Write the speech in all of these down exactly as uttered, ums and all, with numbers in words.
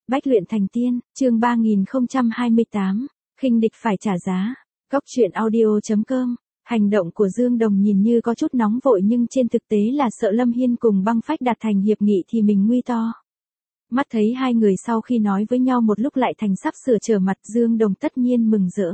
Bách luyện thành tiên, chương ba nghìn không trăm hai mươi tám, khinh địch phải trả giá. Góc truyện audio chấm com. Hành động của Dương Đồng nhìn như có chút nóng vội nhưng trên thực tế là sợ Lâm Hiên cùng Băng Phách đạt thành hiệp nghị thì mình nguy to. Mắt thấy hai người sau khi nói với nhau một lúc lại thành sắp sửa trở mặt, Dương Đồng tất nhiên mừng rỡ.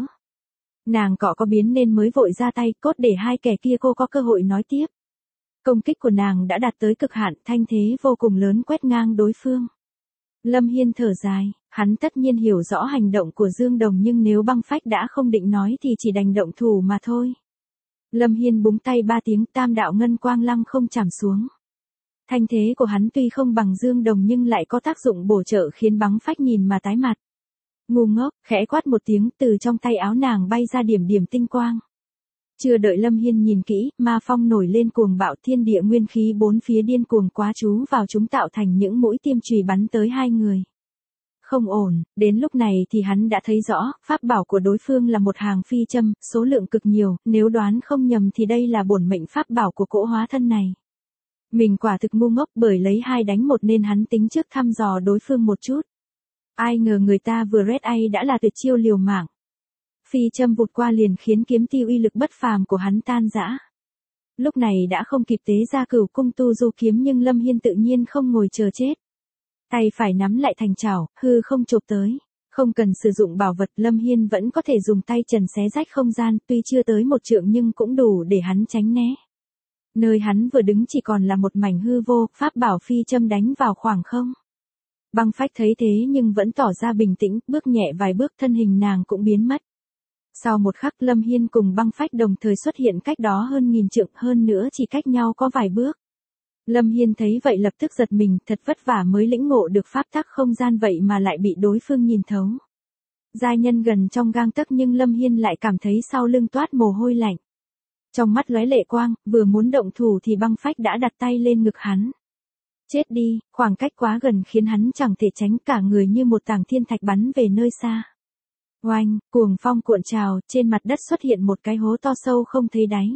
Nàng cọ có biến nên mới vội ra tay, cốt để hai kẻ kia cô có cơ hội nói tiếp. Công kích của nàng đã đạt tới cực hạn, thanh thế vô cùng lớn quét ngang đối phương. Lâm Hiên thở dài, hắn tất nhiên hiểu rõ hành động của Dương Đồng nhưng nếu Băng Phách đã không định nói thì chỉ đành động thủ mà thôi. Lâm Hiên búng tay ba tiếng, tam đạo ngân quang lăng không trảm xuống. Thanh thế của hắn tuy không bằng Dương Đồng nhưng lại có tác dụng bổ trợ khiến Băng Phách nhìn mà tái mặt. Ngu ngốc, khẽ quát một tiếng, từ trong tay áo nàng bay ra điểm điểm tinh quang. Chưa đợi Lâm Hiên nhìn kỹ, ma phong nổi lên cuồng bạo, thiên địa nguyên khí bốn phía điên cuồng quá chú vào chúng tạo thành những mũi tiêm chùy bắn tới hai người. Không ổn, đến lúc này thì hắn đã thấy rõ, pháp bảo của đối phương là một hàng phi châm, số lượng cực nhiều, nếu đoán không nhầm thì đây là bổn mệnh pháp bảo của cỗ hóa thân này. Mình quả thực ngu ngốc, bởi lấy hai đánh một nên hắn tính trước thăm dò đối phương một chút. Ai ngờ người ta vừa red ai đã là tuyệt chiêu liều mạng. Phi châm vụt qua liền khiến kiếm tiêu uy lực bất phàm của hắn tan rã. Lúc này đã không kịp tế ra Cửu Cung Tu Du kiếm nhưng Lâm Hiên tự nhiên không ngồi chờ chết. Tay phải nắm lại thành chảo, hư không chộp tới. Không cần sử dụng bảo vật, Lâm Hiên vẫn có thể dùng tay trần xé rách không gian, tuy chưa tới một trượng nhưng cũng đủ để hắn tránh né. Nơi hắn vừa đứng chỉ còn là một mảnh hư vô, pháp bảo phi châm đánh vào khoảng không. Băng Phách thấy thế nhưng vẫn tỏ ra bình tĩnh, bước nhẹ vài bước thân hình nàng cũng biến mất. Sau một khắc Lâm Hiên cùng Băng Phách đồng thời xuất hiện cách đó hơn nghìn trượng, hơn nữa chỉ cách nhau có vài bước. Lâm Hiên thấy vậy lập tức giật mình, thật vất vả mới lĩnh ngộ được pháp tắc không gian vậy mà lại bị đối phương nhìn thấu. Giai nhân gần trong gang tấc nhưng Lâm Hiên lại cảm thấy sau lưng toát mồ hôi lạnh. Trong mắt lóe lệ quang, vừa muốn động thủ thì Băng Phách đã đặt tay lên ngực hắn. Chết đi, khoảng cách quá gần khiến hắn chẳng thể tránh, cả người như một tảng thiên thạch bắn về nơi xa. Oanh, cuồng phong cuộn trào, trên mặt đất xuất hiện một cái hố to sâu không thấy đáy.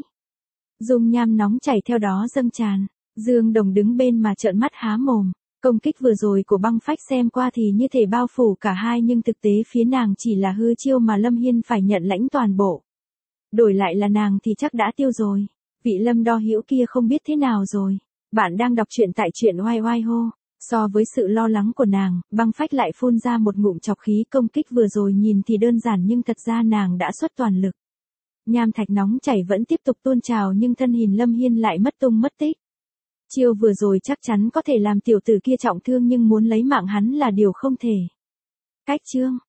Dung nham nóng chảy theo đó dâng tràn, Dương Đồng đứng bên mà trợn mắt há mồm. Công kích vừa rồi của Băng Phách xem qua thì như thể bao phủ cả hai nhưng thực tế phía nàng chỉ là hư chiêu mà Lâm Hiên phải nhận lãnh toàn bộ. Đổi lại là nàng thì chắc đã tiêu rồi. Vị Lâm đo hữu kia không biết thế nào rồi. Bạn đang đọc truyện tại truyện oai oai hô. So với sự lo lắng của nàng, Băng Phách lại phun ra một ngụm chọc khí. Công kích vừa rồi nhìn thì đơn giản nhưng thật ra nàng đã xuất toàn lực. Nham thạch nóng chảy vẫn tiếp tục tuôn trào nhưng thân hình Lâm Hiên lại mất tung mất tích. Chiêu vừa rồi chắc chắn có thể làm tiểu tử kia trọng thương nhưng muốn lấy mạng hắn là điều không thể. Cách chương,